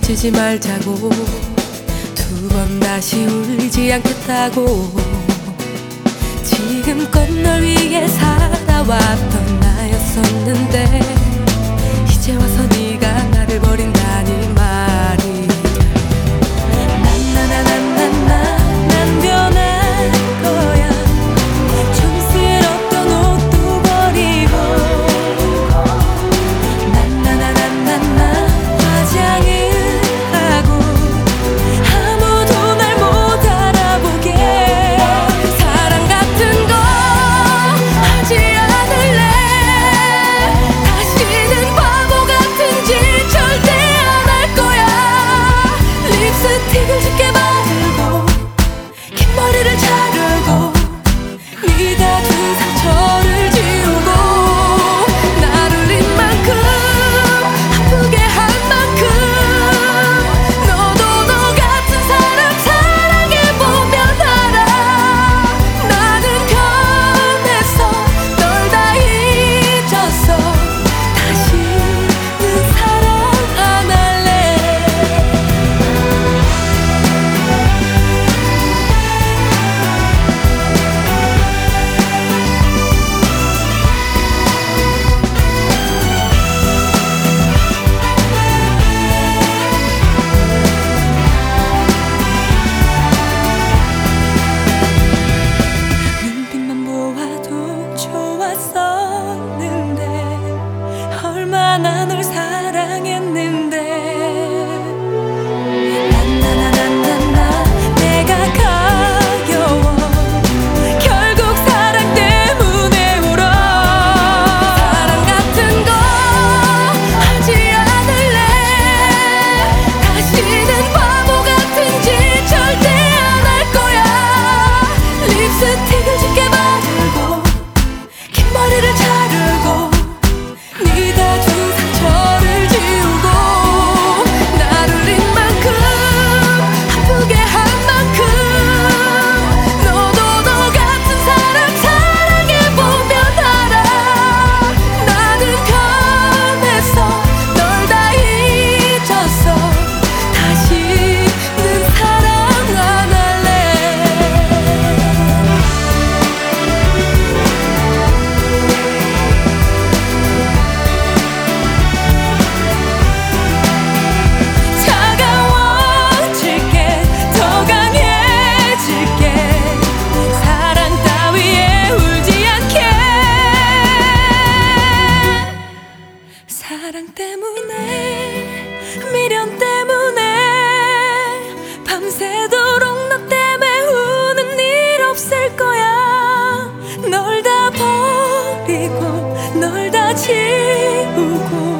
헤어지지 말자고 두 번 다시 울지 않겠다고 지금껏 널 위해 살아왔던 나였었는데 이제 와서 네가 나를 버린다니 말이 난 변할 거야. 촌스럽던 옷도 버리고 화장을 하고 아무도 날 못 알아보게 사랑 같은 거 하지 않을래. 다시는 바보 같은 짓 절대 안 할 거야. 립스틱을 짙게 바르고 긴 머리를 자르고 네가 준 상처를 지우고 날 울린 만큼 아프게 한 만큼 너도 너 같은 사람 사랑해보면 알아. 나는 변해서 널 다 잊었어. 다시는 사랑 안 할래. 눈빛만 보아도 좋았었는데 얼마나 널 사랑했는데 내가 가여워 결국 사랑 때문에 울어. 사랑 같은 거 하지 않을래. 다시는 바보 같은 짓 절대 안 할 거야. 립스틱을 짙게 바르고 긴 머리를 자르고 네가 준 상처를 지우고 날 울린 만큼 아프게 한 만큼 너도 너 같은 사람 사랑해보면 알아. 나는 변해서 널 다 잊었어. 다시는 사랑 안 할래. 차가워질게 더 강해질게 사랑 따위에 울지 않게. 사랑 때문에 미련 때문에 밤새도록 너 때문에 우는 일 없을 거야. 널 다 버리고 널 다 지우고